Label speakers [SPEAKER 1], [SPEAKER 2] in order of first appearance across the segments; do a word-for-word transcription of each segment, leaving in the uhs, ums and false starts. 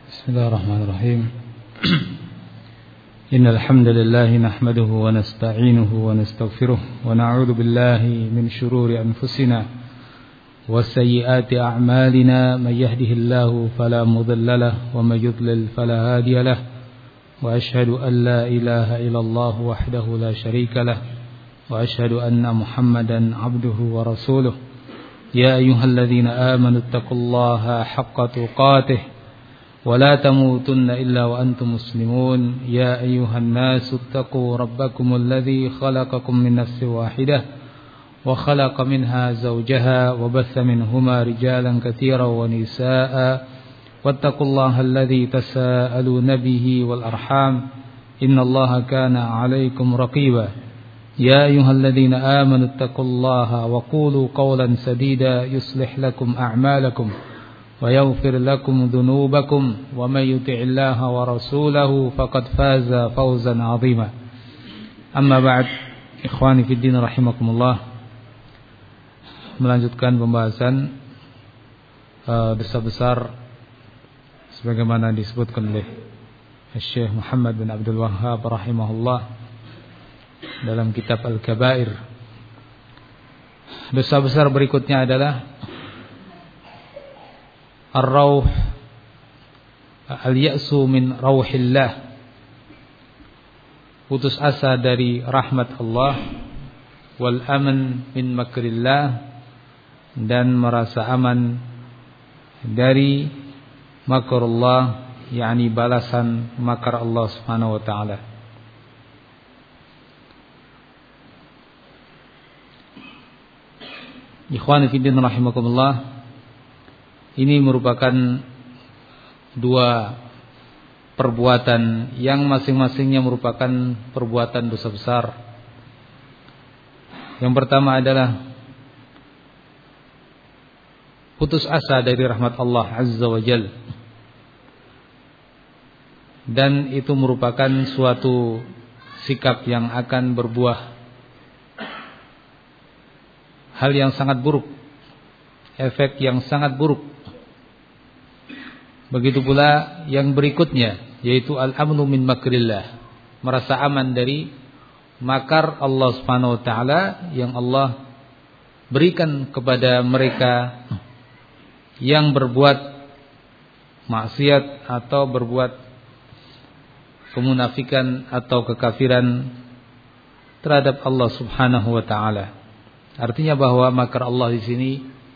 [SPEAKER 1] بسم الله الرحمن الرحيم إن الحمد لله نحمده ونستعينه ونستغفره ونعوذ بالله من شرور أنفسنا وسيئات أعمالنا من يهده الله فلا مضل له ومن يضلل فلا هادي له وأشهد أن لا إله إلا الله وحده لا شريك له وأشهد أن محمدا عبده ورسوله يا أيها الذين آمنوا اتقوا الله حق تقاته ولا تموتن إلا وأنتم مسلمون يا أيها الناس اتقوا ربكم الذي خلقكم من نفس واحدة وخلق منها زوجها وبث منهما رجالا كثيرا ونساء واتقوا الله الذي تساءلون به والأرحام إن الله كان عليكم رقيبا يا أيها الذين آمنوا اتقوا الله وقولوا قولا سديدا يصلح لكم أعمالكم ويغفر لكم ذنوبكم ومن يطع الله ورسوله فقد فاز فوزا عظيما أما بعد إخواني في الدين رحمكم الله. Melanjutkan pembahasan uh, dosa besar sebagaimana disebutkan oleh Syekh Muhammad bin Abdul Wahhab rahimahullah dalam kitab Al-Kabair. Dosa besar berikutnya adalah Ar-Rauh Al-Ya'su min Rauhillah, putus asa dari rahmat Allah, wal aman min makrillah, dan merasa aman dari makrullah, yakni balasan makar Allah Subhanahu wa taala. Ikhwani fillah rahimakumullah, ini merupakan dua perbuatan yang masing-masingnya merupakan perbuatan dosa besar. Yang pertama adalah putus asa dari rahmat Allah Azza wa Jal, dan itu merupakan suatu sikap yang akan berbuah hal yang sangat buruk, efek yang sangat buruk. Begitu pula yang berikutnya, yaitu al-amnu min makrillah, merasa aman dari makar Allah Subhanahu wa taala yang Allah berikan kepada mereka yang berbuat maksiat atau berbuat kemunafikan atau kekafiran terhadap Allah Subhanahu wa taala. Artinya bahwa makar Allah di sini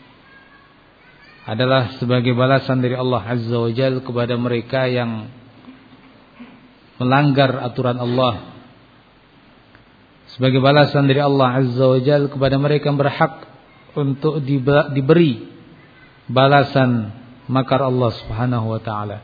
[SPEAKER 1] adalah sebagai balasan dari Allah Azza wa Jalla kepada mereka yang melanggar aturan Allah, sebagai balasan dari Allah Azza wa Jalla kepada mereka yang berhak untuk diberi balasan makar Allah Subhanahu wa taala.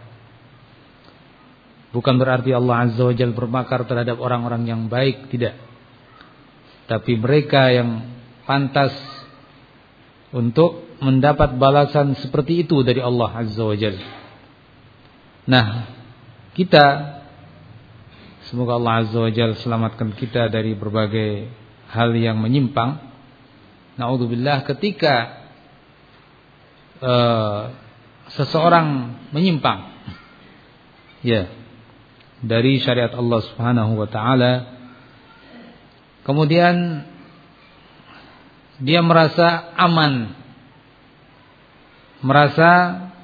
[SPEAKER 1] Bukan berarti Allah Azza wa Jalla bermakar terhadap orang-orang yang baik, tidak. Tapi mereka yang pantas untuk mendapat balasan seperti itu dari Allah Azza wa Jalla. Nah, kita semoga Allah Azza wa Jalla selamatkan kita dari berbagai hal yang menyimpang. Na'udzubillah, ketika uh, seseorang menyimpang ya dari syariat Allah Subhanahu wa taala, kemudian dia merasa aman, merasa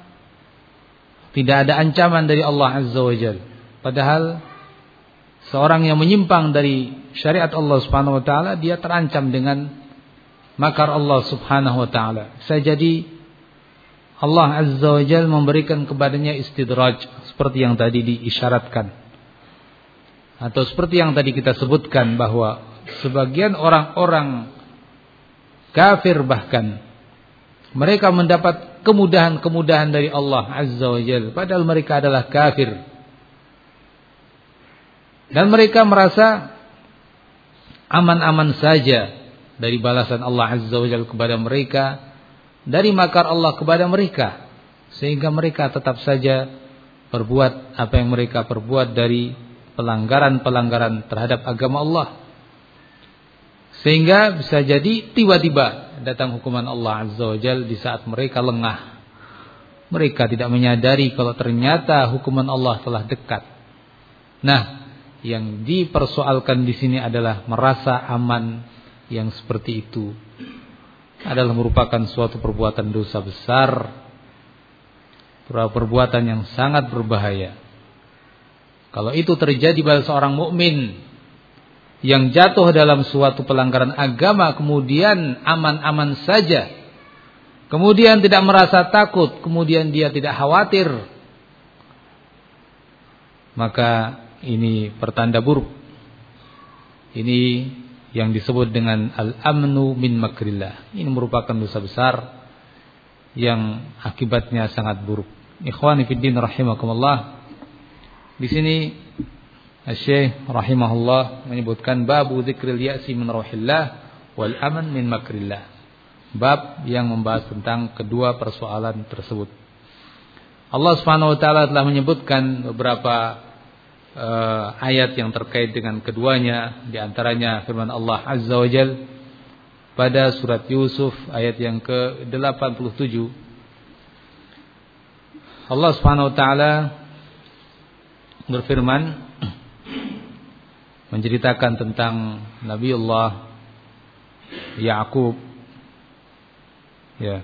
[SPEAKER 1] tidak ada ancaman dari Allah Azza wa Jalla. Padahal seorang yang menyimpang dari syariat Allah Subhanahu wa taala, dia terancam dengan makar Allah Subhanahu wa taala. Bisa jadi Allah Azza wa Jalla memberikan kepadanya istidraj seperti yang tadi diisyaratkan, atau seperti yang tadi kita sebutkan bahwa sebagian orang-orang kafir bahkan mereka mendapat kemudahan-kemudahan dari Allah Azza wa Jalla padahal mereka adalah kafir, dan mereka merasa aman-aman saja dari balasan Allah Azza wa Jalla kepada mereka, dari makar Allah kepada mereka, sehingga mereka tetap saja berbuat apa yang mereka perbuat dari pelanggaran-pelanggaran terhadap agama Allah. Sehingga bisa jadi tiba-tiba datang hukuman Allah Azza wa Jalla di saat mereka lengah, Mereka tidak menyadari kalau ternyata hukuman Allah telah dekat. Nah, yang dipersoalkan di sini adalah merasa aman yang seperti itu adalah merupakan suatu perbuatan dosa besar, perbuatan yang sangat berbahaya. Kalau itu terjadi pada seorang mukmin yang jatuh dalam suatu pelanggaran agama, kemudian aman-aman saja, kemudian tidak merasa takut, kemudian dia tidak khawatir, maka ini pertanda buruk. Ini yang disebut dengan al-amnu min makrillah. Ini merupakan dosa besar yang akibatnya sangat buruk. Ikhwani fid din rahimakumullah. Di sini Asy-Syaikh rahimahullah menyebutkan babu dzikril ya'si min rauhillah wal aman min makrillah. Bab yang membahas tentang kedua persoalan tersebut. Allah Subhanahu wa taala telah menyebutkan beberapa uh, ayat yang terkait dengan keduanya, di antaranya firman Allah Azza wa Jalla pada surat Yusuf ayat yang ke delapan puluh tujuh. Allah Subhanahu wa taala berfirman menceritakan tentang Nabiullah Ya'qub, ya,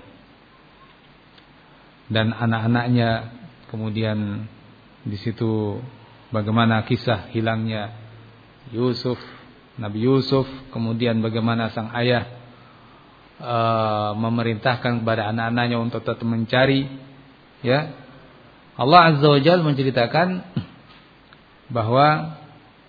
[SPEAKER 1] dan anak-anaknya. Kemudian di situ bagaimana kisah hilangnya Yusuf, Nabi Yusuf. Kemudian bagaimana sang ayah uh, memerintahkan kepada anak-anaknya untuk tetap mencari. Ya, Allah Azza wa Jalla menceritakan bahwa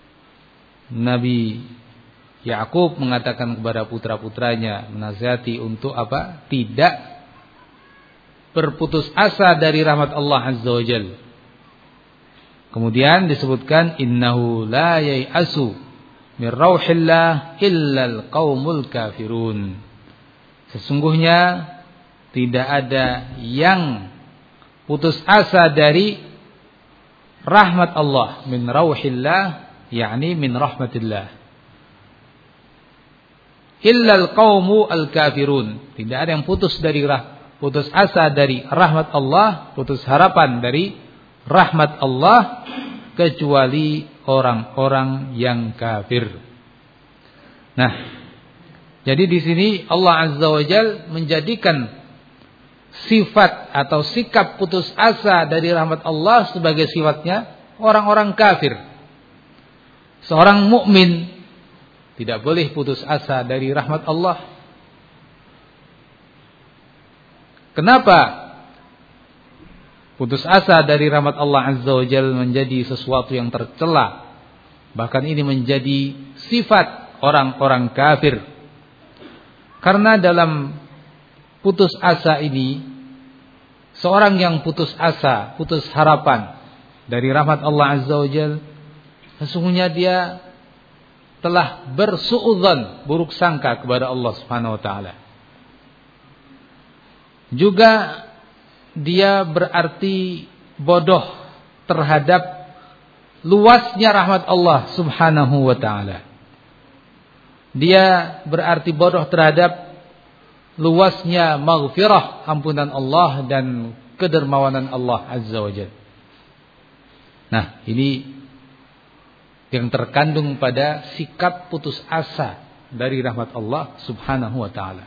[SPEAKER 1] Nabi Ya'qub mengatakan kepada putra-putranya, menasihati untuk apa? Tidak berputus asa dari rahmat Allah Azza wa Jalla. Kemudian disebutkan innahu la yai'asu min rauhillah illal qaumul kafirun. Sesungguhnya tidak ada yang putus asa dari rahmat Allah, min rauhillah yakni min rahmatillah, illal qaumu al kafirun. Tidak ada yang putus dari rah, putus asa dari rahmat Allah, putus harapan dari rahmat Allah, kecuali orang-orang yang kafir. Nah, jadi di sini Allah Azza wa Jalla menjadikan sifat atau sikap putus asa dari rahmat Allah sebagai sifatnya orang-orang kafir. Seorang mukmin tidak boleh putus asa dari rahmat Allah. Kenapa putus asa dari rahmat Allah Azza wa Jalla menjadi sesuatu yang tercela? Bahkan ini menjadi sifat orang-orang kafir. Karena dalam putus asa ini, seorang yang putus asa, putus harapan dari rahmat Allah Azza wa Jalla, sesungguhnya dia telah bersuudzon, buruk sangka kepada Allah Subhanahu wa taala. Juga dia berarti bodoh terhadap luasnya rahmat Allah Subhanahu wa taala. Dia berarti bodoh terhadap luasnya maghfirah, ampunan Allah dan kedermawanan Allah Azza wa Jalla. Nah, ini yang terkandung pada sikap putus asa dari rahmat Allah Subhanahu wa taala.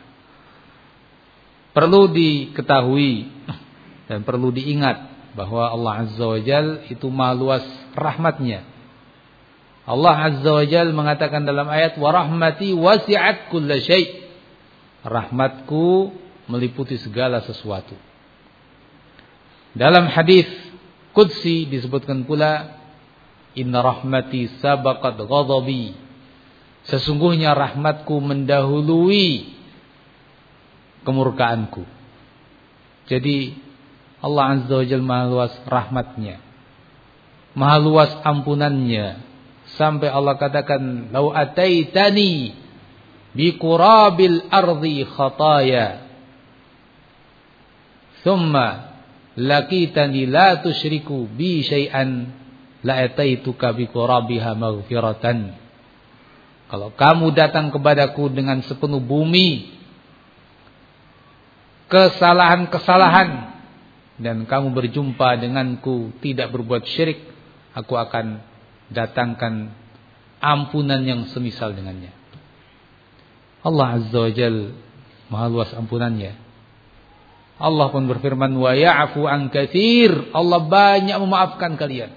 [SPEAKER 1] Perlu diketahui dan perlu diingat bahwa Allah Azza wa Jalla itu maha luas rahmatnya. Allah Azza wa Jalla mengatakan dalam ayat, wa rahmati wasi'at kulla syai'. Rahmatku meliputi segala sesuatu. Dalam hadis qudsi disebutkan pula, inna rahmati sabaqat ghadabi. Sesungguhnya rahmatku mendahului kemurkaanku. Jadi Allah Azza wa Jalla maha luas rahmatnya, maha luas ampunannya, sampai Allah katakan, lau ataitani biqurabil ardi khataya thumma laqitani la tusyriku bi syai'an la ataituka biqurabiha maghfiratan. Kalau kamu datang kepadaku dengan sepenuh bumi kesalahan-kesalahan, dan kamu berjumpa denganku tidak berbuat syirik, aku akan datangkan ampunan yang semisal dengannya. Allah Azza wa Jalla Maha luas ampunannya. Allah pun berfirman, wa ya'fu an katsir, Allah banyak memaafkan kalian.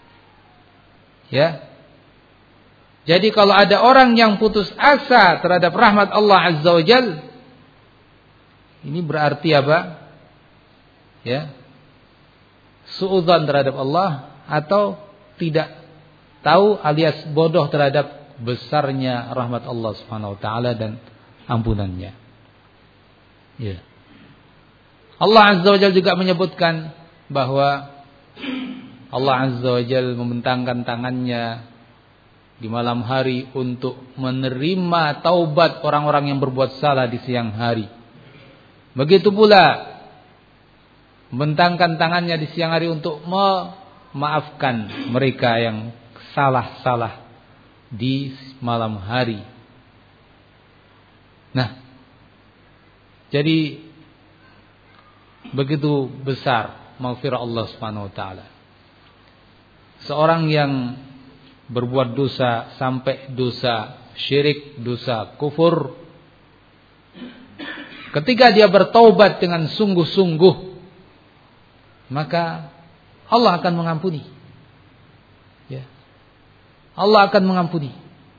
[SPEAKER 1] Ya. Jadi kalau ada orang yang putus asa terhadap rahmat Allah Azza wa Jalla, ini berarti apa? Ya. Suudzon terhadap Allah, atau tidak tahu alias bodoh terhadap besarnya rahmat Allah Subhanahu wa taala dan ampunannya. Ya. Allah Azza wa Jalla juga menyebutkan bahwa Allah Azza wa Jalla membentangkan tangannya di malam hari untuk menerima taubat orang-orang yang berbuat salah di siang hari. Begitu pula membentangkan tangannya di siang hari untuk memaafkan mereka yang salah-salah di malam hari. Nah, jadi begitu besar maghfirah Allah Subhanahu wa taala. Seorang yang berbuat dosa sampai dosa syirik, dosa kufur, ketika dia bertaubat dengan sungguh-sungguh, maka Allah akan mengampuni. Ya. Allah akan mengampuni.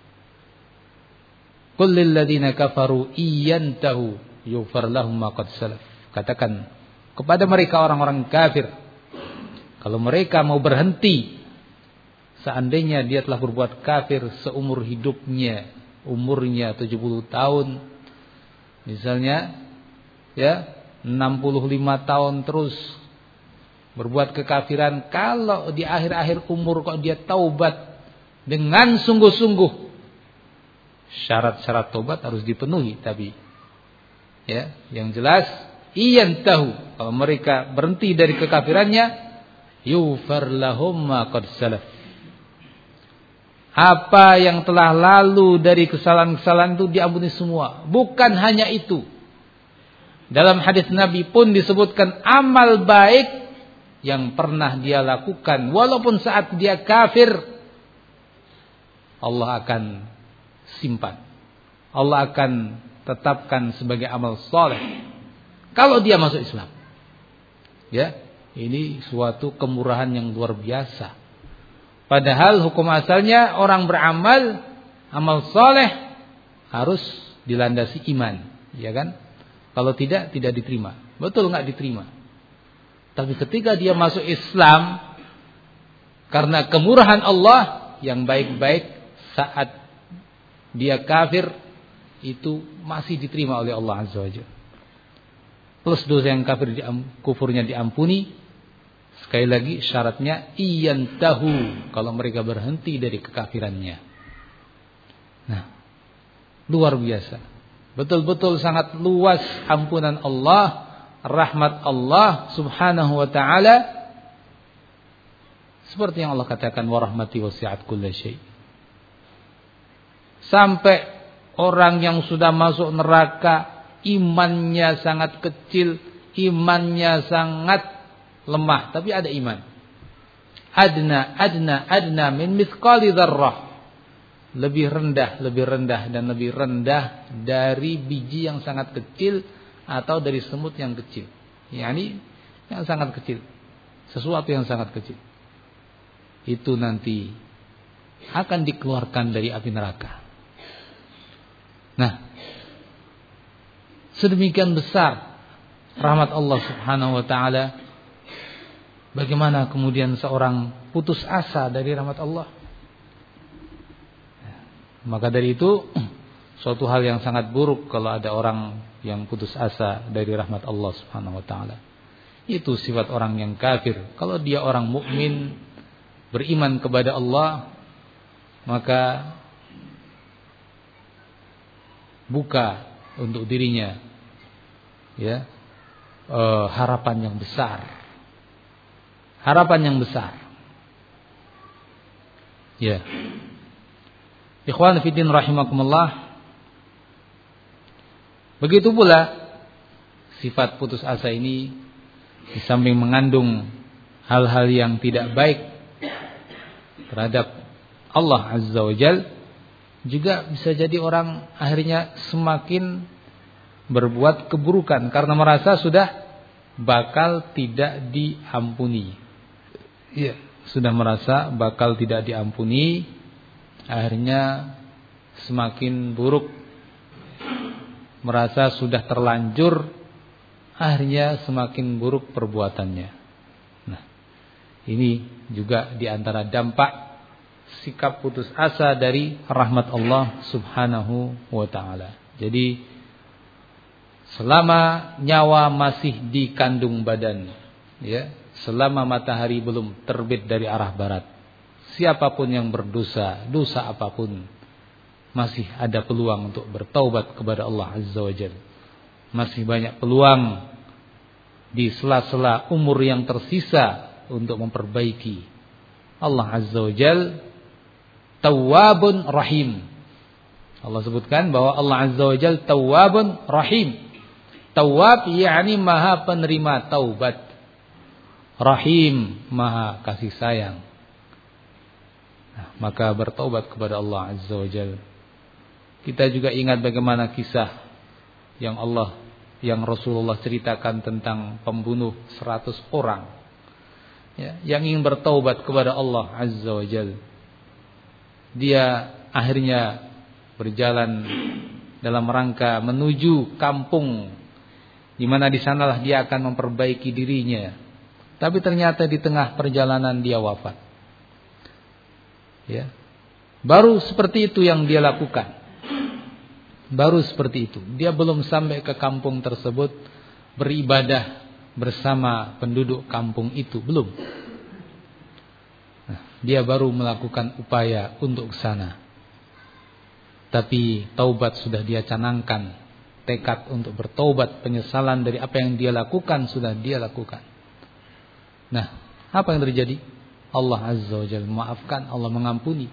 [SPEAKER 1] Qul lil ladzina kafaru iyantahu yughfar lahum ma qad salaf. Katakan kepada mereka orang-orang kafir, kalau mereka mau berhenti, seandainya dia telah berbuat kafir seumur hidupnya, umurnya tujuh puluh tahun, misalnya, ya, enam puluh lima tahun terus berbuat kekafiran, kalau di akhir-akhir umur kok dia taubat dengan sungguh-sungguh, syarat-syarat taubat harus dipenuhi, tapi ya, yang jelas iyan tahu, kalau mereka berhenti dari kekafirannya, yufar lahum ma qad salaf, apa yang telah lalu dari kesalahan-kesalahan itu diampuni semua. Bukan hanya itu, dalam hadis Nabi pun disebutkan amal baik yang pernah dia lakukan walaupun saat dia kafir, Allah akan simpan, Allah akan tetapkan sebagai amal soleh kalau dia masuk Islam. Ya, ini suatu kemurahan yang luar biasa. Padahal hukum asalnya orang beramal, amal soleh harus dilandasi iman, ya kan? Kalau tidak, tidak diterima. Betul nggak diterima? Tapi ketika dia masuk Islam, karena kemurahan Allah, yang baik-baik saat dia kafir itu masih diterima oleh Allah Azza wa Jalla. Plus dosa yang kafir diam, kufurnya diampuni. Sekali lagi syaratnya iyan tahu, kalau mereka berhenti dari kekafirannya. Nah, luar biasa. Betul-betul sangat luas ampunan Allah, rahmat Allah Subhanahu wa taala. Seperti yang Allah katakan, wa rahmati wasi'at kulla syai'. Sampai orang yang sudah masuk neraka, imannya sangat kecil, imannya sangat lemah, tapi ada iman. Adna, adna, adna min mithqali dzarrah. Lebih rendah, lebih rendah dan lebih rendah dari biji yang sangat kecil atau dari semut yang kecil. Yani yang sangat kecil. Sesuatu yang sangat kecil. Itu nanti akan dikeluarkan dari api neraka. Nah, sedemikian besar rahmat Allah Subhanahu wa taala. Bagaimana kemudian seorang putus asa dari rahmat Allah? Maka dari itu suatu hal yang sangat buruk kalau ada orang yang putus asa dari rahmat Allah Subhanahu wa taala. Itu sifat orang yang kafir. Kalau dia orang mukmin, beriman kepada Allah, maka buka untuk dirinya ya eh, harapan yang besar. Harapan yang besar. Ya. Ikhwan fillah rahimakumullah. Begitu pula sifat putus asa ini di samping mengandung hal-hal yang tidak baik terhadap Allah Azza wa Jal, juga bisa jadi orang akhirnya semakin berbuat keburukan karena merasa sudah bakal tidak diampuni. Ya, sudah merasa bakal tidak diampuni, akhirnya semakin buruk, merasa sudah terlanjur, akhirnya semakin buruk perbuatannya. Nah, ini juga diantara dampak sikap putus asa dari rahmat Allah Subhanahu wa ta'ala. Jadi selama nyawa masih di kandung badan, ya, selama matahari belum terbit dari arah barat, siapapun yang berdosa, dosa apapun, masih ada peluang untuk bertaubat kepada Allah Azza wa Jalla. Masih banyak peluang di sela-sela umur yang tersisa untuk memperbaiki. Allah Azza wa Jalla Tawwabun Rahim. Allah sebutkan bahwa Allah Azza wa Jalla Tawwabun Rahim. Tawwab yakni maha penerima taubat, Rahim maha kasih sayang. Nah, maka bertaubat kepada Allah Azza wa Jalla. Kita juga ingat bagaimana kisah yang Allah, yang Rasulullah ceritakan tentang pembunuh seratus orang, ya, yang ingin bertaubat kepada Allah Azza wa Jalla. Dia akhirnya berjalan dalam rangka menuju kampung di mana di sanalah dia akan memperbaiki dirinya. Tapi ternyata di tengah perjalanan dia wafat. Ya. Baru seperti itu yang dia lakukan. Baru seperti itu. Dia belum sampai ke kampung tersebut beribadah bersama penduduk kampung itu, belum. Nah, dia baru melakukan upaya untuk ke sana. Tapi taubat sudah dia canangkan, tekad untuk bertaubat, penyesalan dari apa yang dia lakukan sudah dia lakukan. Nah, apa yang terjadi? Allah Azza wa Jalla memaafkan, Allah mengampuni.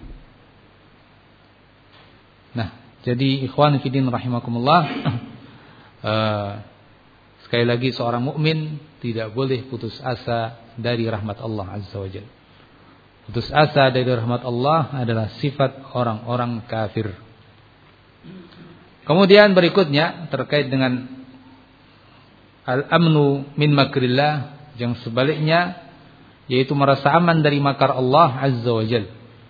[SPEAKER 1] Nah, jadi ikhwan fillah rahimakumullah, uh, sekali lagi seorang mukmin tidak boleh putus asa dari rahmat Allah Azza wa Jalla. Putus asa dari rahmat Allah adalah sifat orang-orang kafir. Kemudian berikutnya terkait dengan al-amnu min makrillah, yang sebaliknya yaitu merasa aman dari makar Allah Azza wa Jalla.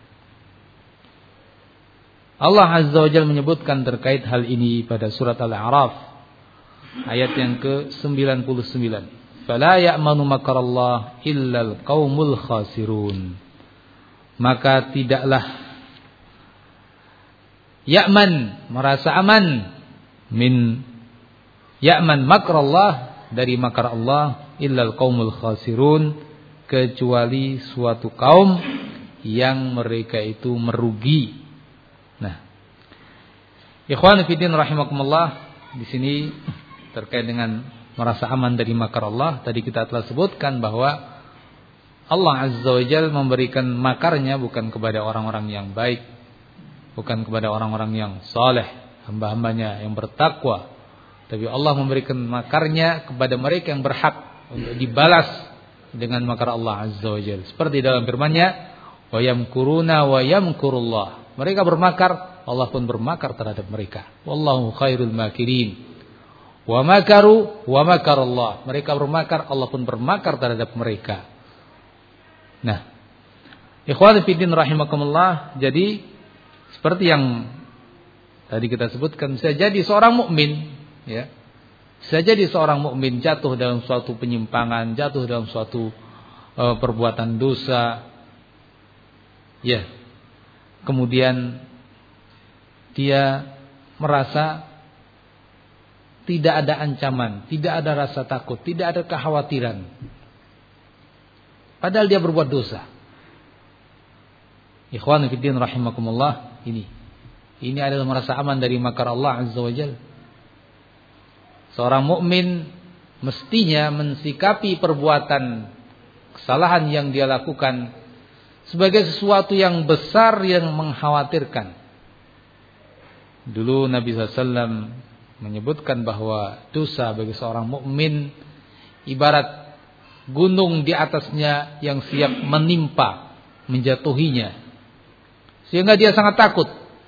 [SPEAKER 1] Allah Azza wa Jalla menyebutkan terkait hal ini pada surat Al-A'raf ayat yang ke sembilan puluh sembilan. Fala ya'manu makarallah illal qaumul khasirun. Maka tidaklah ya'man, merasa aman, min ya'man makrallah, dari makar Allah, illal qaumul khasirun, kecuali suatu kaum yang mereka itu merugi. Nah, ikhwan fillah rahimakumullah, di sini terkait dengan merasa aman dari makar Allah, tadi kita telah sebutkan bahwa Allah Azza wa Jalla memberikan makarnya bukan kepada orang-orang yang baik, bukan kepada orang-orang yang saleh, hamba-hambanya yang bertakwa, tapi Allah memberikan makarnya kepada mereka yang berhak untuk dibalas dengan makar Allah Azza wa Jalla. Seperti dalam firman-Nya, wa yamkuruna wa yamkurullah. Mereka bermakar, Allah pun bermakar terhadap mereka. Wallahu khairul makirin. Wa makaru wa makarallah. Mereka bermakar, Allah pun bermakar terhadap mereka. Nah, ikhwan fillah rahimakumullah, jadi seperti yang tadi kita sebutkan, bisa jadi seorang mukmin, ya, bisa jadi seorang mukmin jatuh dalam suatu penyimpangan, jatuh dalam suatu uh, perbuatan dosa, ya, kemudian dia merasa tidak ada ancaman, tidak ada rasa takut, tidak ada kekhawatiran, padahal dia berbuat dosa. Ikhwan fillah rahimakumullah, ini ini adalah merasa aman dari makar Allah Azza wa Jalla. Seorang mukmin mestinya mensikapi perbuatan kesalahan yang dia lakukan sebagai sesuatu yang besar yang mengkhawatirkan. Dulu Nabi sallallahu alaihi wasallam menyebutkan bahwa dosa bagi seorang mukmin ibarat gunung di atasnya yang siap menimpa, menjatuhinya. Sehingga dia sangat takut.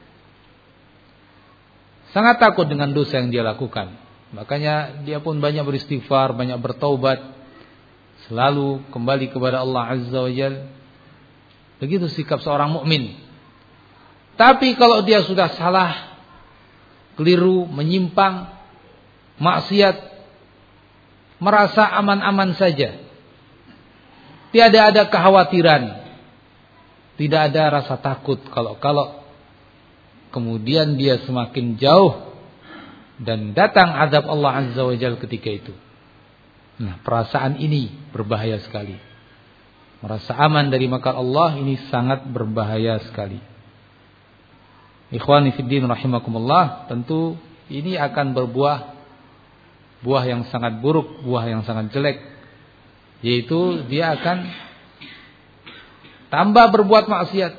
[SPEAKER 1] Sangat takut dengan dosa yang dia lakukan. Makanya dia pun banyak beristighfar, banyak bertaubat, selalu kembali kepada Allah Azza wa Jalla. Begitu sikap seorang mukmin. Tapi kalau dia sudah salah, keliru, menyimpang, maksiat, merasa aman-aman saja. Tiada ada kekhawatiran. Tidak ada rasa takut kalau-kalau kemudian dia semakin jauh dan datang azab Allah Azza wa Jalla ketika itu. Nah, perasaan ini berbahaya sekali. Merasa aman dari makar Allah ini sangat berbahaya sekali. Ikhwani fiddin rahimakumullah, tentu ini akan berbuah buah yang sangat buruk, buah yang sangat jelek, yaitu dia akan tambah berbuat maksiat.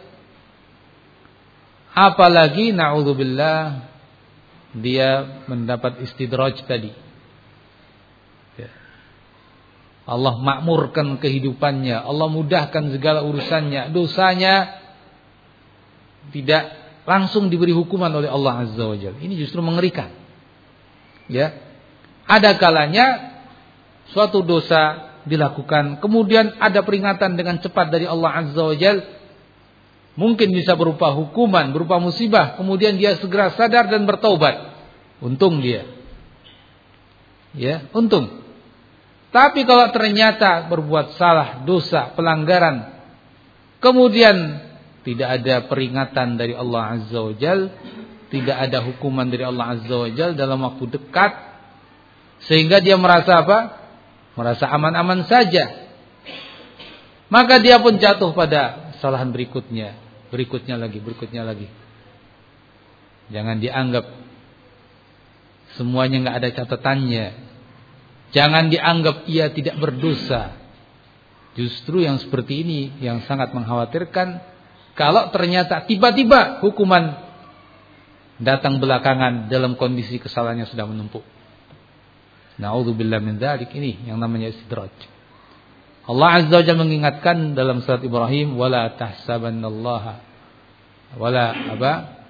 [SPEAKER 1] Apalagi na'udzubillah dia mendapat istidraj tadi. Ya. Allah makmurkan kehidupannya, Allah mudahkan segala urusannya, dosanya tidak langsung diberi hukuman oleh Allah Azza wa Jalla. Ini justru mengerikan. Ya. Ada kalanya suatu dosa dilakukan, kemudian ada peringatan dengan cepat dari Allah Azza wa Jalla. Mungkin bisa berupa hukuman, berupa musibah, kemudian dia segera sadar dan bertaubat. Untung dia. Ya, untung. Tapi kalau ternyata berbuat salah, dosa, pelanggaran, kemudian tidak ada peringatan dari Allah Azza wa Jalla, tidak ada hukuman dari Allah Azza wa Jalla dalam waktu dekat, sehingga dia merasa apa? Merasa aman-aman saja. Maka dia pun jatuh pada kesalahan berikutnya, berikutnya lagi, berikutnya lagi. Jangan dianggap semuanya nggak ada catatannya. Jangan dianggap ia tidak berdosa. Justru yang seperti ini yang sangat mengkhawatirkan. Kalau ternyata tiba-tiba hukuman datang belakangan dalam kondisi kesalahannya sudah menumpuk. Na'udzubillah min dzalik, ini yang namanya istidraj. Allah Azza wa Jalla mengingatkan dalam surat Ibrahim, wala tahsabannallaha wala apa?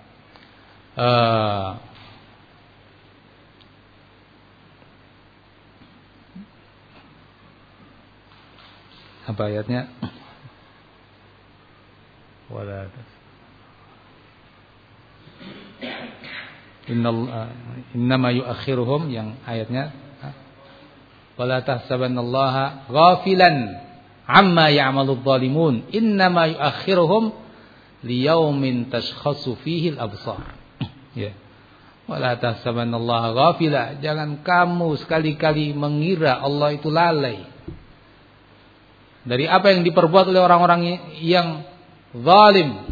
[SPEAKER 1] Uh, apa ayatnya? Wala innal innama yuakhiruhum, yang ayatnya wala tahsabannallaha ghafilan amma ya'maludz zalimun innama yuakhiruhum liyaumin tashkhasu fihi al-absar. Ya. Wala tahsabannallaha ghafila, jangan kamu sekali-kali mengira Allah itu lalai dari apa yang diperbuat oleh orang-orang yang zalim.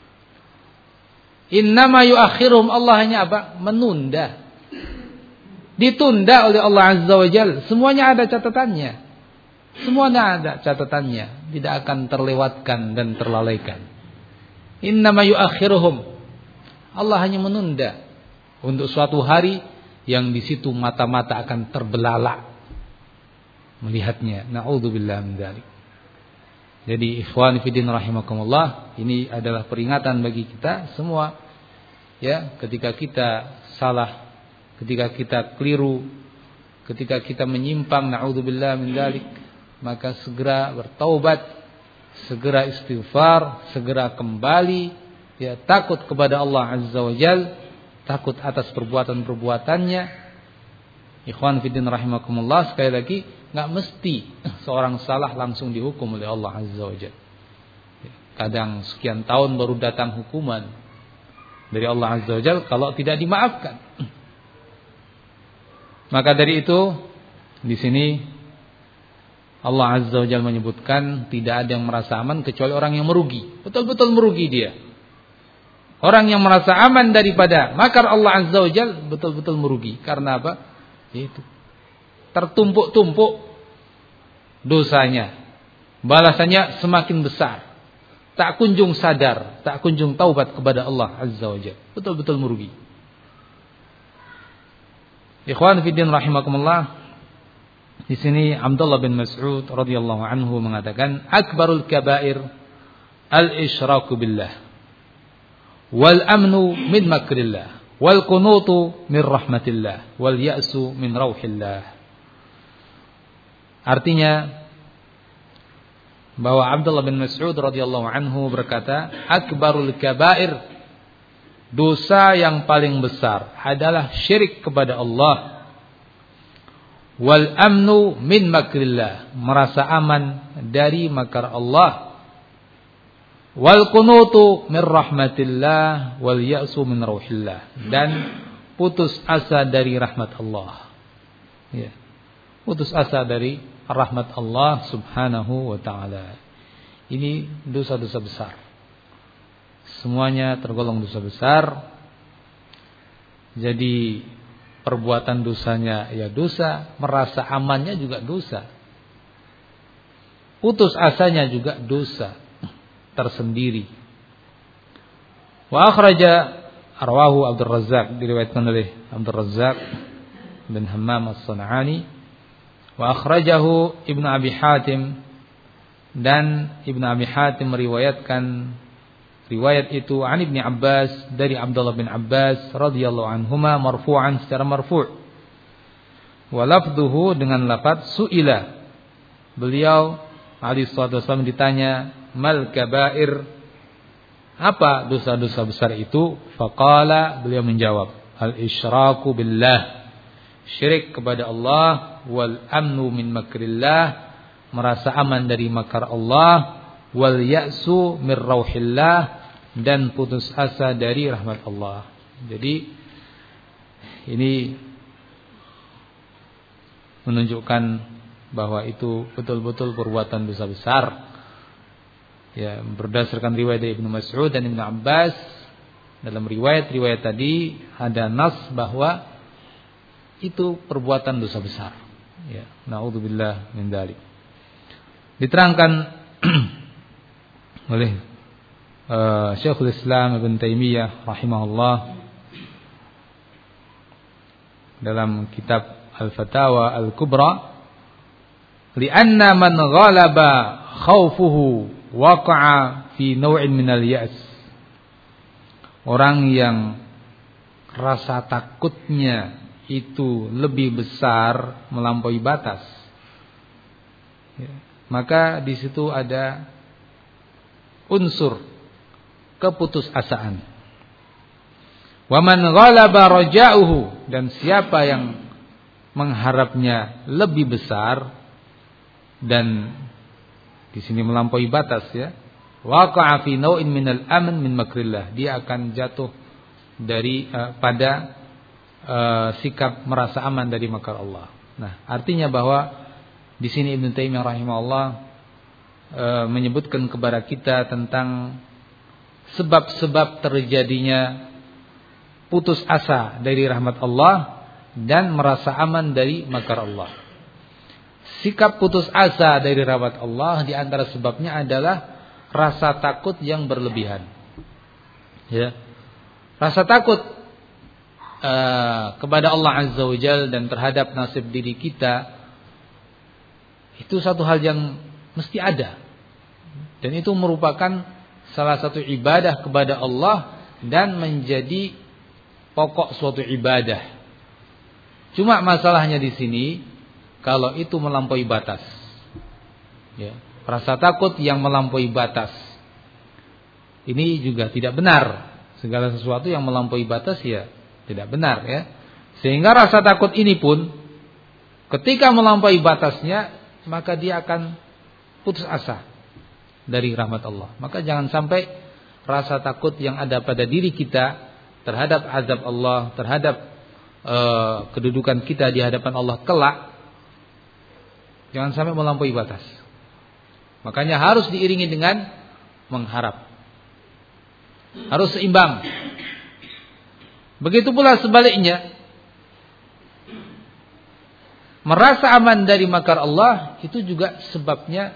[SPEAKER 1] Innama yuakhiruhum, Allah hanya apa? Menunda. Ditunda oleh Allah Azza wa Jalla. Semuanya ada catatannya. Semuanya ada catatannya. Tidak akan terlewatkan dan terlalaikan. Innama yuakhiruhum, Allah hanya menunda untuk suatu hari yang di situ mata-mata akan terbelalak melihatnya. Na'udzubillah min dzalik. Jadi ikhwan fillah rahimakumullah, ini adalah peringatan bagi kita semua. Ya, ketika kita salah, ketika kita keliru, ketika kita menyimpang, na'udzubillah min dzalik, maka segera bertaubat, segera istighfar, segera kembali, ya, takut kepada Allah Azza wa Jalla, takut atas perbuatan-perbuatannya. Ikhwan fillah rahimakumullah, sekali lagi, nggak mesti seorang salah langsung dihukum oleh Allah Azza wa Jalla. Kadang sekian tahun baru datang hukuman dari Allah Azza wa Jalla kalau tidak dimaafkan. Maka dari itu di sini Allah Azza wa Jalla menyebutkan tidak ada yang merasa aman kecuali orang yang merugi. Betul-betul merugi dia. Orang yang merasa aman daripada makar Allah Azza wa Jalla betul-betul merugi. Karena apa? Yaitu tertumpuk-tumpuk dosanya, balasannya semakin besar, tak kunjung sadar, tak kunjung taubat kepada Allah Azza wa Jalla, betul-betul merugi. Ikhwan fillah rahimakumullah, Di sini Abdullah bin Mas'ud radhiyallahu anhu mengatakan, akbarul kabair al-isyraku billah wal amnu min makrillah wal qunutu min rahmatillah wal ya'su min rauhillah. Artinya bahwa Abdullah bin Mas'ud radhiyallahu anhu berkata, akbarul kabair, dosa yang paling besar adalah syirik kepada Allah. Wal amnu min makrillah, merasa aman dari makar Allah. Wal qunutu min rahmatillah wal ya'su min rauhillah, dan putus asa dari rahmat Allah. Ya. Putus asa dari rahmat Allah subhanahu wa ta'ala. Ini dosa-dosa besar. Semuanya tergolong dosa besar. Jadi perbuatan dosanya ya dosa, merasa amannya juga dosa, putus asanya juga dosa tersendiri. Wa akhraja arwahu Abdul Razzaq, diriwayatkan oleh Abdul Razzaq bin Hammam as-San'ani. Wa akhrajahu Ibnu Abi Hatim, dan Ibnu Abi Hatim meriwayatkan riwayat itu an Ibnu Abbas, dari Abdullah bin Abbas radhiyallahu anhuma marfu'an, secara marfu'. Wa lafdhuhu, dengan lafaz su'ila, beliau alaihi salatu wasallam ditanya, mal kabair, apa dosa-dosa besar itu? Faqala, beliau menjawab, al isyraku billah, syirik kepada Allah, wal amnu min makrillah, merasa aman dari makar Allah, wal ya'su min rauhillah, dan putus asa dari rahmat Allah. Jadi ini menunjukkan bahwa itu betul-betul perbuatan dosa besar. Ya, berdasarkan riwayat dari Ibnu Mas'ud dan Ibnu Abbas, dalam riwayat-riwayat tadi ada nas bahwa itu perbuatan dosa besar. Ya, naudzubillah min dzalik. Diterangkan oleh uh, Syekhul Islam Ibn Taimiyah rahimahullah dalam kitab Al-Fatawa Al-Kubra, li'anna man ghalaba khawfuhu waqa'a fi naw'in minal ya's. Orang yang rasa takutnya itu lebih besar, melampaui batas, ya, maka di situ ada unsur keputusasaan. Wa man ghalaba raja'uhu, dan siapa yang mengharapnya lebih besar, dan di sini melampaui batas, ya, waqa'a fi naw'in minal amn min makrillah, dia akan jatuh dari uh, pada uh, sikap merasa aman dari makar Allah. Nah, artinya bahwa di sini Ibnu Taimiyah rahimahullah uh, menyebutkan kepada kita tentang sebab-sebab terjadinya putus asa dari rahmat Allah dan merasa aman dari makar Allah. Sikap putus asa dari rahmat Allah, di antara sebabnya adalah rasa takut yang berlebihan. Ya. Rasa takut uh, kepada Allah Azza wa Jalla dan terhadap nasib diri kita, itu satu hal yang mesti ada. Dan itu merupakan salah satu ibadah kepada Allah dan menjadi pokok suatu ibadah. Cuma masalahnya di sini, kalau itu melampaui batas, ya, rasa takut yang melampaui batas, ini juga tidak benar. Segala sesuatu yang melampaui batas ya tidak benar, ya. Sehingga rasa takut ini pun ketika melampaui batasnya, maka dia akan putus asa dari rahmat Allah. Maka jangan sampai rasa takut yang ada pada diri kita terhadap azab Allah, terhadap uh, kedudukan kita di hadapan Allah kelak, jangan sampai melampaui batas. Makanya harus diiringi dengan mengharap. Harus seimbang. Begitu pula sebaliknya, merasa aman dari makar Allah itu juga sebabnya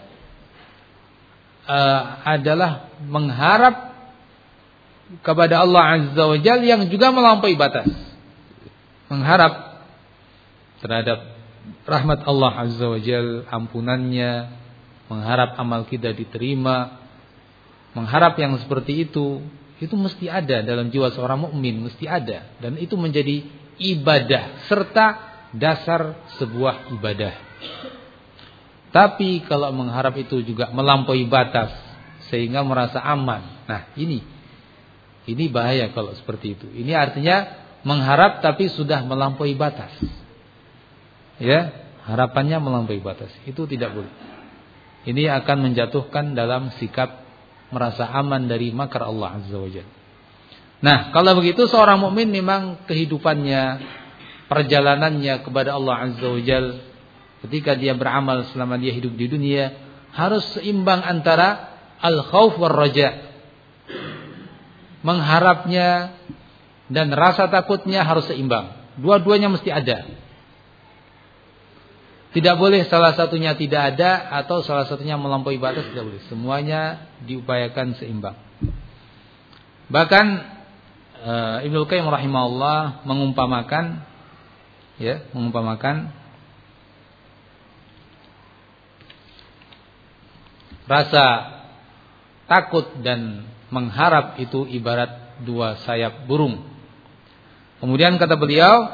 [SPEAKER 1] uh, adalah mengharap kepada Allah Azza wa Jalla yang juga melampaui batas. Mengharap terhadap rahmat Allah Azza wa Jal, ampunannya, mengharap amal kita diterima, mengharap yang seperti itu, itu mesti ada dalam jiwa seorang mukmin, mesti ada, dan itu menjadi ibadah serta dasar sebuah ibadah. Tapi kalau mengharap itu juga melampaui batas sehingga merasa aman, nah ini ini bahaya kalau seperti itu. Ini artinya mengharap tapi sudah melampaui batas. Ya, harapannya melampaui batas. Itu tidak boleh. Ini akan menjatuhkan dalam sikap merasa aman dari makar Allah Azza wa Jalla. Nah, kalau begitu seorang mukmin memang kehidupannya, perjalanannya kepada Allah Azza wa Jalla ketika dia beramal selama dia hidup di dunia harus seimbang antara al-khauf war raja. Mengharapnya dan rasa takutnya harus seimbang. Dua-duanya mesti ada. Tidak boleh salah satunya tidak ada atau salah satunya melampaui batas, tidak boleh. Semuanya diupayakan seimbang. Bahkan uh, Ibnu Qayyim rahimahullah mengumpamakan ya, mengumpamakan rasa takut dan mengharap itu ibarat dua sayap burung. Kemudian kata beliau,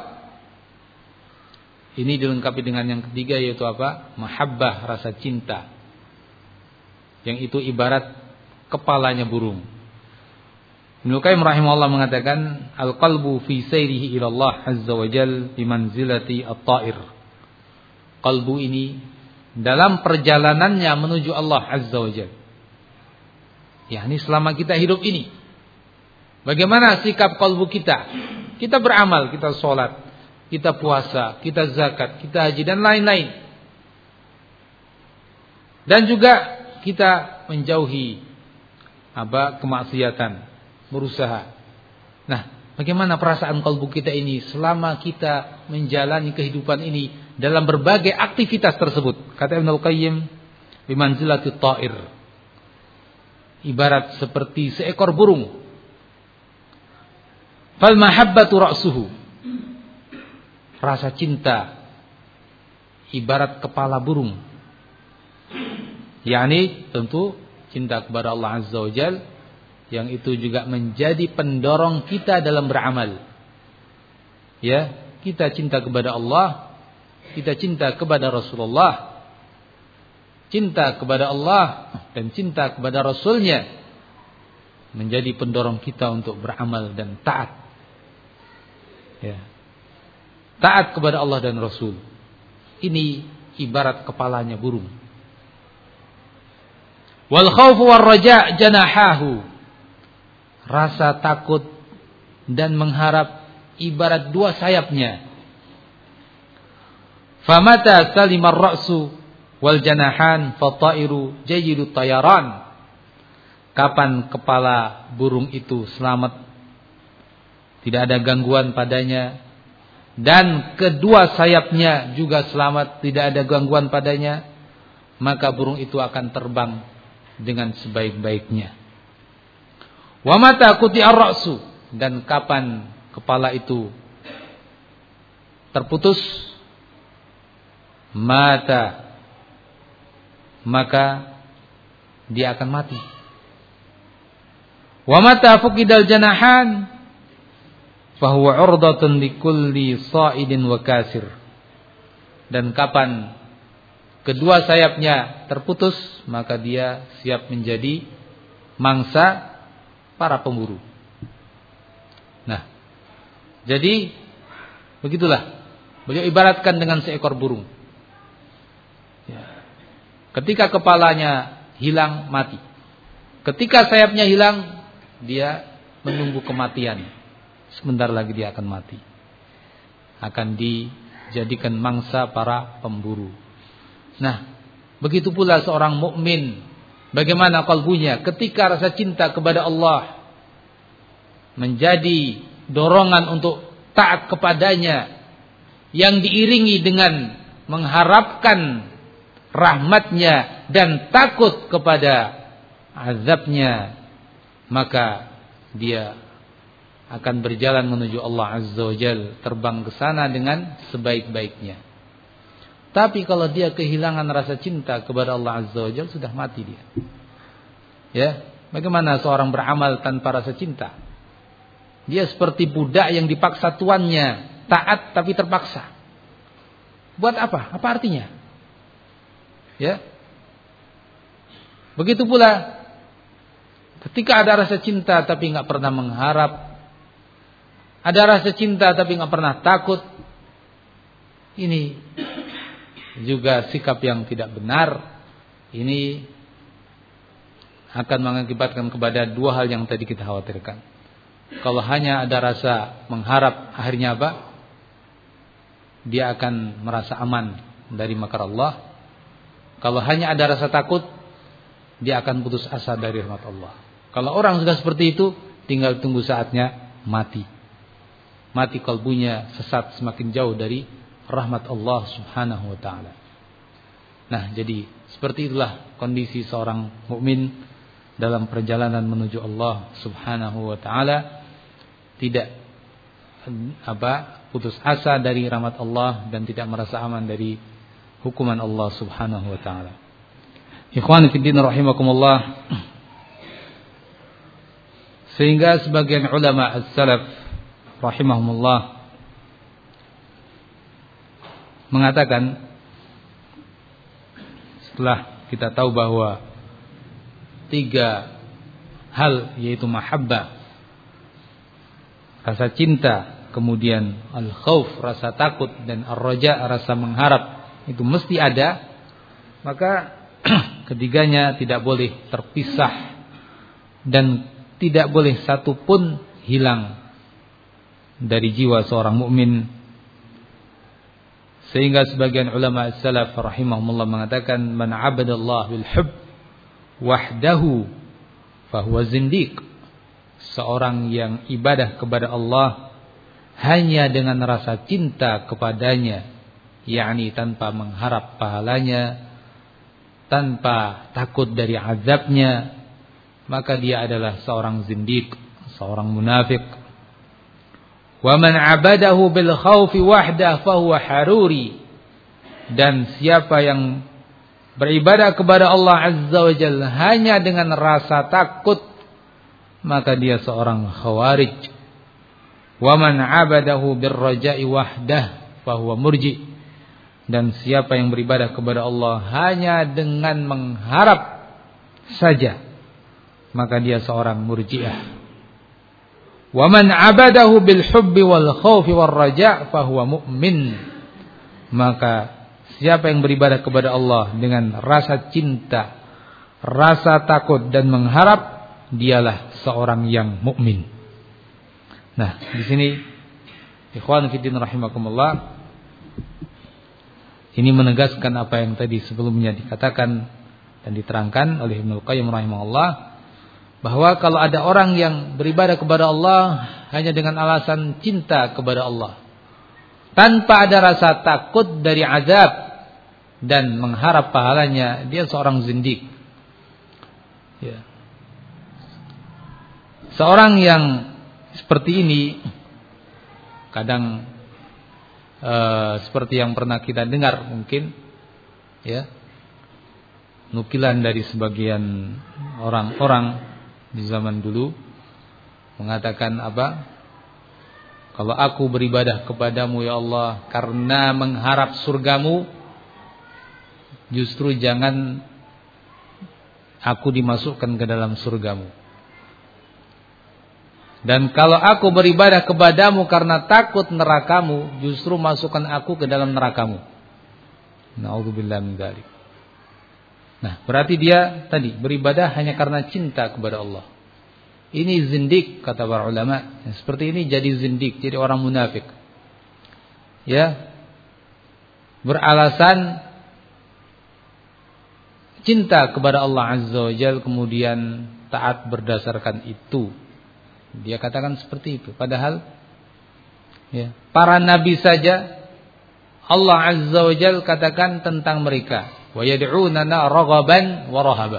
[SPEAKER 1] ini dilengkapi dengan yang ketiga, yaitu apa? Mahabbah, rasa cinta. Yang itu ibarat kepalanya burung. Ibnu Qayyim rahimahullah mengatakan, al-qalbu fi sayrihi ila Allah azza wa jal bimanzilati at-ta'ir. Qalbu ini dalam perjalanannya menuju Allah azza wa jal. yakni selama kita hidup ini. Bagaimana sikap kalbu kita? Kita beramal, kita sholat, kita puasa, kita zakat, kita haji dan lain-lain. Dan juga kita menjauhi apa kemaksiatan, berusaha. Nah, bagaimana perasaan kalbu kita ini selama kita menjalani kehidupan ini dalam berbagai aktivitas tersebut? Kata Ibnu Qayyim, bimanzilati ta'ir. Ibarat seperti seekor burung. Fal mahabbatu ra'suhu. Rasa cinta ibarat kepala burung. yakni tentu cinta kepada Allah Azza wa Jal, yang itu juga menjadi pendorong kita dalam beramal. Ya, kita cinta kepada Allah, kita cinta kepada Rasulullah. Cinta kepada Allah dan cinta kepada Rasulnya menjadi pendorong kita untuk beramal dan taat. Ya. Taat kepada Allah dan Rasul. Ini ibarat kepalanya burung. Wal khawfu war raja' janahahu. Rasa takut dan mengharap ibarat dua sayapnya. Famata salimar ra'su wal janahan fatairu jayyidu tayaran. Kapan kepala burung itu selamat, tidak ada gangguan padanya, dan kedua sayapnya juga selamat, tidak ada gangguan padanya, maka burung itu akan terbang dengan sebaik-baiknya. Wa mata quti'ar ra'su, dan kapan kepala itu terputus, mata, maka dia akan mati. Wa mata fuqidal janahan fahuwa 'urdatun likulli sha'idin wa kasir. Dan kapan kedua sayapnya terputus, maka dia siap menjadi mangsa para pemburu. Nah, jadi begitulah beliau ibaratkan dengan seekor burung. Ketika kepalanya hilang, mati. Ketika sayapnya hilang, dia menunggu kematian. Sebentar lagi dia akan mati. Akan dijadikan mangsa para pemburu. Nah, begitu pula seorang mukmin, bagaimana kalbunya ketika rasa cinta kepada Allah menjadi dorongan untuk taat kepadanya, yang diiringi dengan mengharapkan rahmatnya dan takut kepada azabnya, maka dia akan berjalan menuju Allah Azza wa Jal, terbang ke sana dengan sebaik-baiknya. Tapi kalau dia kehilangan rasa cinta kepada Allah Azza wa Jalla, sudah mati dia. Ya, bagaimana seorang beramal tanpa rasa cinta? Dia seperti budak yang dipaksa tuannya, taat tapi terpaksa. Buat apa? Apa artinya? Ya. Begitu pula ketika ada rasa cinta tapi enggak pernah mengharap, ada rasa cinta tapi enggak pernah takut, ini juga sikap yang tidak benar. Ini akan mengakibatkan kepada dua hal yang tadi kita khawatirkan. Kalau hanya ada rasa mengharap, akhirnya apa? Dia akan merasa aman dari makar Allah. Kalau hanya ada rasa takut, dia akan putus asa dari rahmat Allah. Kalau orang sudah seperti itu, tinggal tunggu saatnya mati. Mati kalbunya, sesat semakin jauh dari rahmat Allah Subhanahu wa taala. Nah, jadi seperti itulah kondisi seorang mukmin dalam perjalanan menuju Allah Subhanahu wa taala, tidak apa putus asa dari rahmat Allah dan tidak merasa aman dari hukuman Allah Subhanahu wa taala. Ikhwan fillah rahimakumullah. Sehingga sebagian ulama as-salaf rahimahumullah mengatakan, setelah kita tahu bahwa tiga hal, yaitu mahabbah, rasa cinta, kemudian al-khauf, rasa takut, dan ar-raja, rasa mengharap, itu mesti ada, maka ketiganya tidak boleh terpisah dan tidak boleh satu pun hilang dari jiwa seorang mukmin. Sehingga sebagian ulama as-salaf rahimahumullah mengatakan, man 'abadallah bil hubb wahdahu fahuwa zindiq. Seorang yang ibadah kepada Allah hanya dengan rasa cinta kepadanya, yakni tanpa mengharap pahalanya, tanpa takut dari azabnya, maka dia adalah seorang zindiq, seorang munafik. Wa man 'abadahu bil khaufi wahdah fahuwa haruri. Dan siapa yang beribadah kepada Allah Azza wa Jalla hanya dengan rasa takut, maka dia seorang khawarij. Wa man 'abadahu bir raja'i wahdah fahuwa murji. Dan siapa yang beribadah kepada Allah hanya dengan mengharap saja, maka dia seorang murji'ah. Wa man 'abadahu bil hubbi wal khaufi war raja' fahuwa mu'min. Maka siapa yang beribadah kepada Allah dengan rasa cinta, rasa takut dan mengharap, dialah seorang yang mukmin. Nah, di sini ikhwan fillah rahimakumullah, ini menegaskan apa yang tadi sebelumnya dikatakan dan diterangkan oleh Ibnu Qayyim rahimahullah, bahwa kalau ada orang yang beribadah kepada Allah hanya dengan alasan cinta kepada Allah, tanpa ada rasa takut dari azab dan mengharap pahalanya, dia seorang zindik. Ya. Seorang yang seperti ini kadang uh, seperti yang pernah kita dengar mungkin, ya, nukilan dari sebagian orang-orang di zaman dulu mengatakan apa? Kalau aku beribadah kepadamu ya Allah karena mengharap surgamu, justru jangan aku dimasukkan ke dalam surgamu. Dan kalau aku beribadah kepadamu karena takut nerakamu, justru masukkan aku ke dalam nerakamu. Na'udzubillah min dzalik. Nah, berarti dia tadi beribadah hanya karena cinta kepada Allah. Ini zindik, kata para ulama. Seperti ini jadi zindik, jadi orang munafik. Ya, beralasan cinta kepada Allah Azza wa Jalla, kemudian taat berdasarkan itu. Dia katakan seperti itu. Padahal ya, para nabi saja Allah Azza wa Jalla katakan tentang mereka, wa yad'unana raghaban wa rahaba.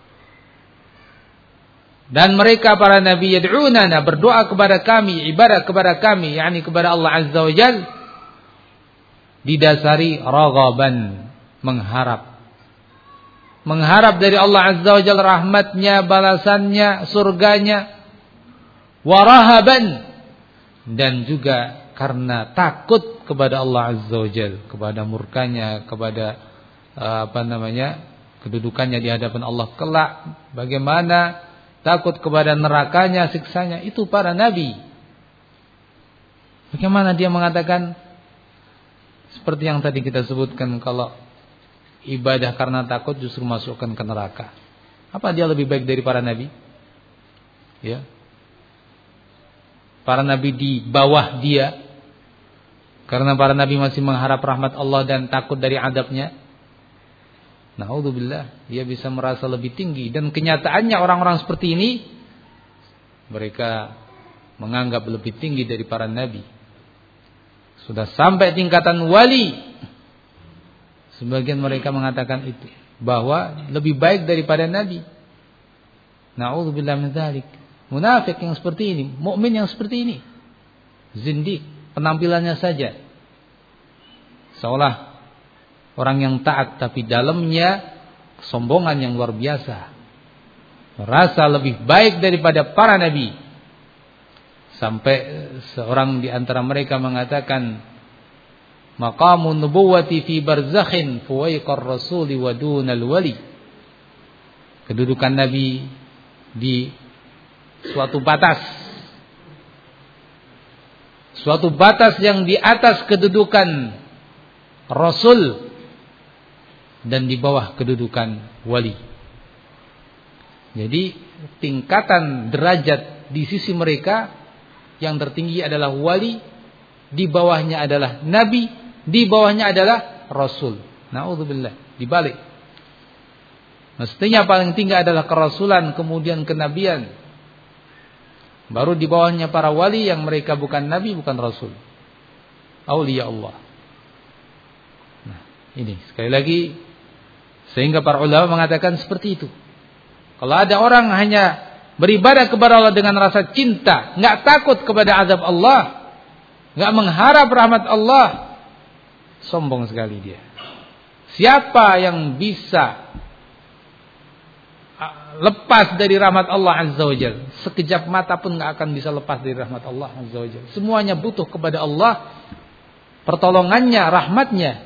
[SPEAKER 1] Dan mereka para nabi yad'unana, berdoa kepada kami, ibadah kepada kami, yakni kepada Allah Azza wa Jalla, didasari raghaban, mengharap. Mengharap dari Allah Azza wa Jalla rahmatnya, balasannya, surganya. Warahaban, dan juga karena takut kepada Allah Azza wa Jalla, kepada murkanya, kepada apa namanya, kedudukannya di hadapan Allah kelak. Bagaimana takut kepada nerakanya, siksanya, itu para nabi. Bagaimana dia mengatakan seperti yang tadi kita sebutkan, kalau ibadah karena takut justru masukkan ke neraka. Apa dia lebih baik dari para nabi? Ya. Para nabi di bawah dia karena para nabi masih mengharap rahmat Allah dan takut dari adabnya. Na'udzubillah, dia bisa merasa lebih tinggi. Dan kenyataannya orang-orang seperti ini, mereka menganggap lebih tinggi dari para nabi. Sudah sampai tingkatan wali. Sebagian mereka mengatakan itu, bahwa lebih baik daripada nabi. Na'udzubillah min dzalik. Munafik yang seperti ini, mukmin yang seperti ini, zindik, penampilannya saja seolah orang yang taat, tapi dalamnya kesombongan yang luar biasa. Merasa lebih baik daripada para nabi. Sampai seorang di antara mereka mengatakan, maqamun nubuwati fi barzakhin fuwaiqar rasuli wa dunal wali. Kedudukan nabi di suatu batas, suatu batas yang di atas kedudukan rasul dan di bawah kedudukan wali. Jadi tingkatan derajat di sisi mereka, yang tertinggi adalah wali, di bawahnya adalah nabi, di bawahnya adalah rasul. Na'udzubillah, dibalik. Mestinya paling tinggi adalah kerasulan, kemudian kenabian, baru di bawahnya para wali yang mereka bukan nabi, bukan rasul, aulia Allah. Nah, ini sekali lagi, sehingga para ulama mengatakan seperti itu. Kalau ada orang hanya beribadah kepada Allah dengan rasa cinta, enggak takut kepada azab Allah, enggak mengharap rahmat Allah, sombong sekali dia. Siapa yang bisa lepas dari rahmat Allah Azza wa Jalla? Sekejap mata pun enggak akan bisa lepas dari rahmat Allah Azza wa Jalla. Semuanya butuh kepada Allah, pertolongannya, rahmatnya.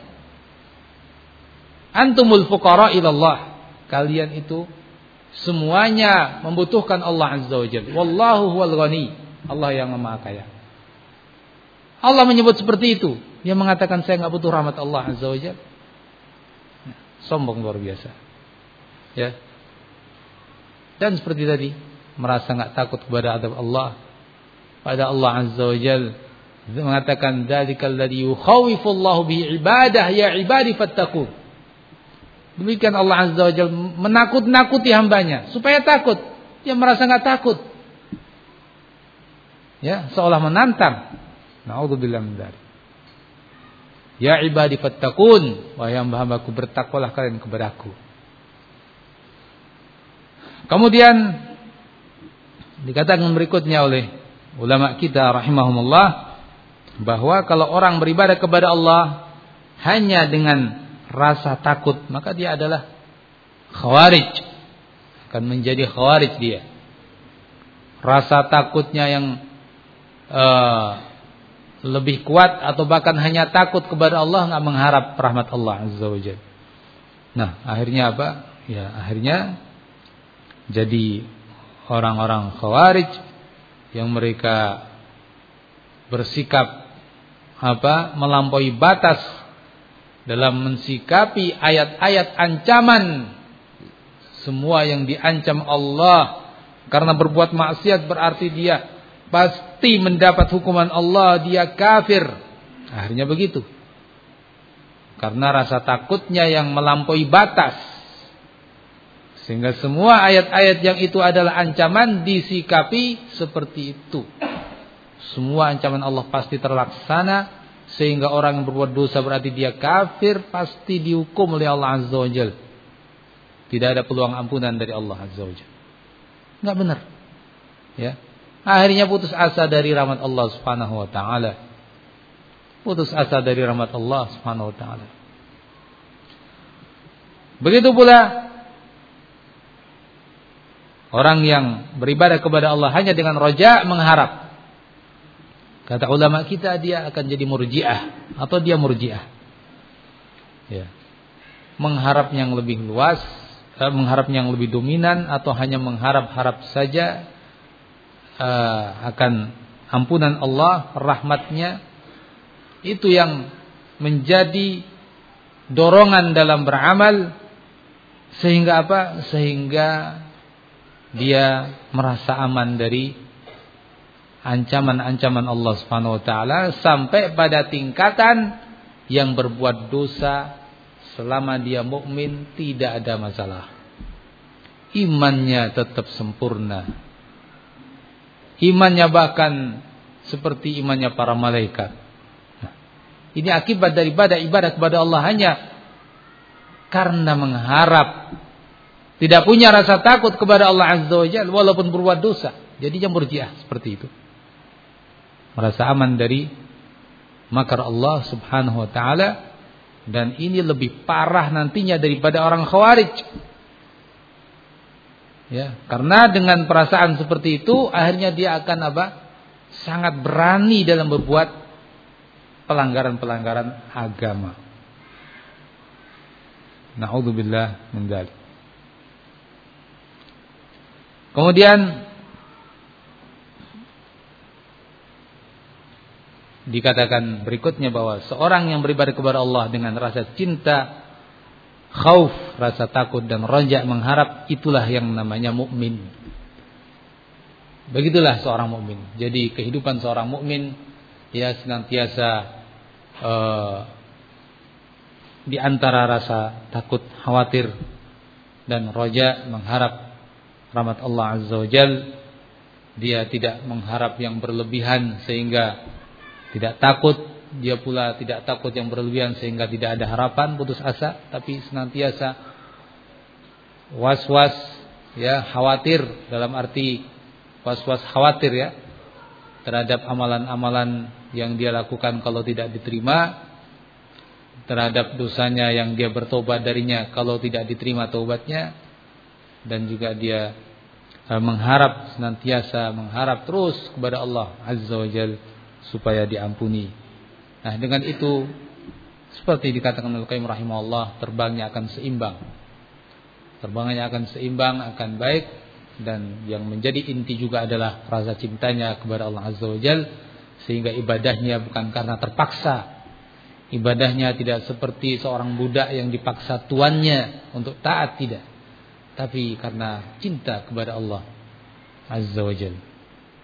[SPEAKER 1] Antumul fuqara ilallah. Kalian itu semuanya membutuhkan Allah Azza wa Jalla. Wallahu huwal ghani. Allah yang Maha Kaya. Allah menyebut seperti itu. Dia mengatakan saya enggak butuh rahmat Allah Azza wa Jalla. Sombong luar biasa. Ya. Dan seperti tadi, merasa enggak takut kepada azab Allah. Pada Allah Azza wa Jalla mengatakan dzalikal ladzi yukhawifullahu bi ibadah ya ibadi fattaqun. Demikian Allah Azza wa Jalla menakut-nakuti hambanya supaya takut. Dia merasa enggak takut. Ya, seolah menantang. Na'udzubillah min dzalik. Ya ibadi fattaqun, wahai hamba-hambaku bertakwalah kalian kepadaku. Kemudian dikatakan berikutnya oleh ulama kita rahimahumullah, bahwa kalau orang beribadah kepada Allah hanya dengan rasa takut, maka dia adalah khawarij, akan menjadi khawarij dia. Rasa takutnya yang uh, lebih kuat, atau bahkan hanya takut kepada Allah, enggak mengharap rahmat Allah Azza wa Jalla. Nah, akhirnya apa? Ya, akhirnya jadi orang-orang khawarij yang mereka bersikap apa? Melampaui batas dalam mensikapi ayat-ayat ancaman. Semua yang diancam Allah karena berbuat maksiat berarti dia pasti mendapat hukuman Allah, dia kafir. Akhirnya begitu. Karena rasa takutnya yang melampaui batas, sehingga semua ayat-ayat yang itu adalah ancaman disikapi seperti itu. Semua ancaman Allah pasti terlaksana, sehingga orang yang berbuat dosa berarti dia kafir, pasti dihukum oleh Allah Azza wa Jalla. Tidak ada peluang ampunan dari Allah Azza wa Jalla. Enggak benar. Ya. Akhirnya putus asa dari rahmat Allah Subhanahu wa taala. putus asa dari rahmat Allah Subhanahu wa taala. Begitu pula orang yang beribadah kepada Allah hanya dengan roja, mengharap. Kata ulama kita, dia akan jadi murji'ah atau dia murji'ah. Ya. Mengharap yang lebih luas, eh, mengharap yang lebih dominan, atau hanya mengharap-harap saja eh, akan ampunan Allah, rahmatnya. Itu yang menjadi dorongan dalam beramal, sehingga apa? Sehingga dia merasa aman dari ancaman-ancaman Allah Subhanahu wa taala, sampai pada tingkatan yang berbuat dosa selama dia mukmin tidak ada masalah. Imannya tetap sempurna. Imannya bahkan seperti imannya para malaikat. Nah, ini akibat daripada ibadah kepada Allah hanya karena mengharap, tidak punya rasa takut kepada Allah Azza wa Jalla walaupun berbuat dosa. Jadi yang murji'ah seperti itu. Merasa aman dari makar Allah Subhanahu wa taala, dan ini lebih parah nantinya daripada orang Khawarij. Ya, karena dengan perasaan seperti itu akhirnya dia akan apa? Sangat berani dalam berbuat pelanggaran-pelanggaran agama. Na'udzubillah min dzalik. Kemudian dikatakan berikutnya bahwa seorang yang beribadah kepada Allah dengan rasa cinta, khauf, rasa takut dan raja, mengharap, itulah yang namanya mukmin. Begitulah seorang mukmin. Jadi kehidupan seorang mukmin ya senantiasa uh, di antara rasa takut, khawatir dan raja, mengharap rahmat Allah Azza wa Jalla. Dia tidak mengharap yang berlebihan sehingga tidak takut, dia pula tidak takut yang berlebihan sehingga tidak ada harapan, putus asa, tapi senantiasa was-was, ya, khawatir, dalam arti was-was khawatir ya terhadap amalan-amalan yang dia lakukan kalau tidak diterima, terhadap dosanya yang dia bertobat darinya kalau tidak diterima taubatnya, dan juga dia mengharap, senantiasa mengharap terus kepada Allah Azza wa Jalla supaya diampuni. Nah, dengan itu seperti dikatakan Al-Qayyim rahimahullah, terbangnya akan seimbang. Terbangnya akan seimbang, akan baik, dan yang menjadi inti juga adalah rasa cintanya kepada Allah Azza wa Jalla, sehingga ibadahnya bukan karena terpaksa. Ibadahnya tidak seperti seorang budak yang dipaksa tuannya untuk taat, tidak. Tapi karena cinta kepada Allah Azza wa Jalla.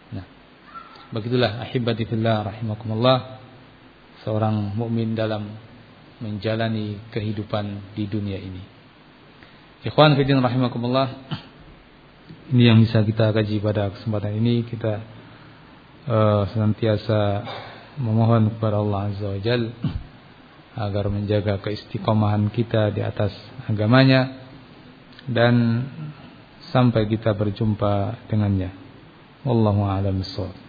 [SPEAKER 1] Begitulah ahibati fillah rahimakumullah, seorang mukmin dalam menjalani kehidupan di dunia ini. Ikhwan fillah rahimakumullah, ini yang bisa kita kaji pada kesempatan ini. Kita uh, senantiasa memohon kepada Allah Azza wa Jalla agar menjaga keistiqomahan kita di atas agamanya dan sampai kita berjumpa dengannya. Wallahu a'lam bishawab.